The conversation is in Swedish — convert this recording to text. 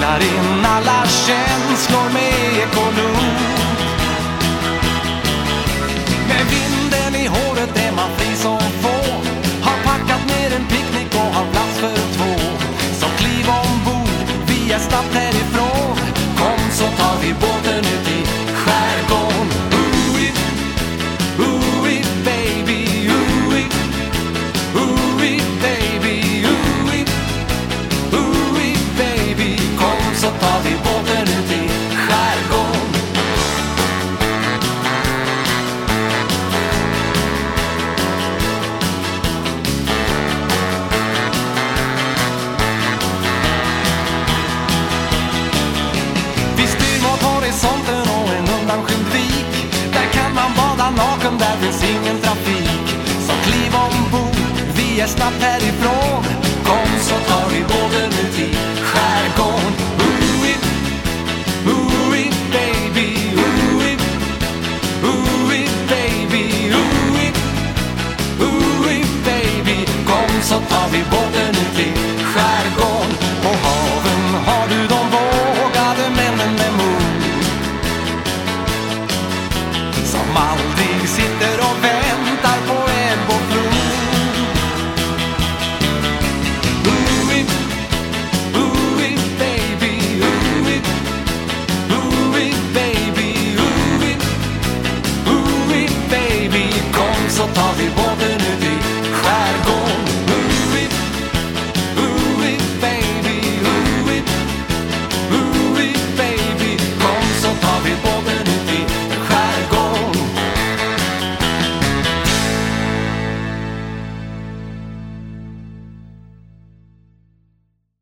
lugnar in alla känslor med ekolog. Med vinden i håret är man fri som få. Har packat med en picknick och har plats för två. Så kliv ombord, vi är snabbt härifrån. Kom så tar vi båten ut i skärgården. Ooh-wee, baby, ooh-wee. Ooh-wee, baby, ooh-wee. Ooh-wee, baby. Kom så tar vi båten ut i skärgården. Vi styr mot horisonten och en undanskymd vik. Där kan man bada naken, där finns ingen trafik. Så kliv ombord, vi är snabbt härifrån. Kom så tar vi båten ut i skärgården. Ooh-wee, ooh-wee, baby, ooh-wee. Ooh-wee, baby, ooh-wee. Ooh-wee, baby. Kom så tar vi båten ut i skärgården. På haven har du de vågade männen med mod, som aldrig sitter och väntar på ebb och flod. Ooh-wee, ooh-wee, baby, ooh-wee. Ooh-wee, baby, ooh-wee. Ooh-wee, baby. Kom så tar vi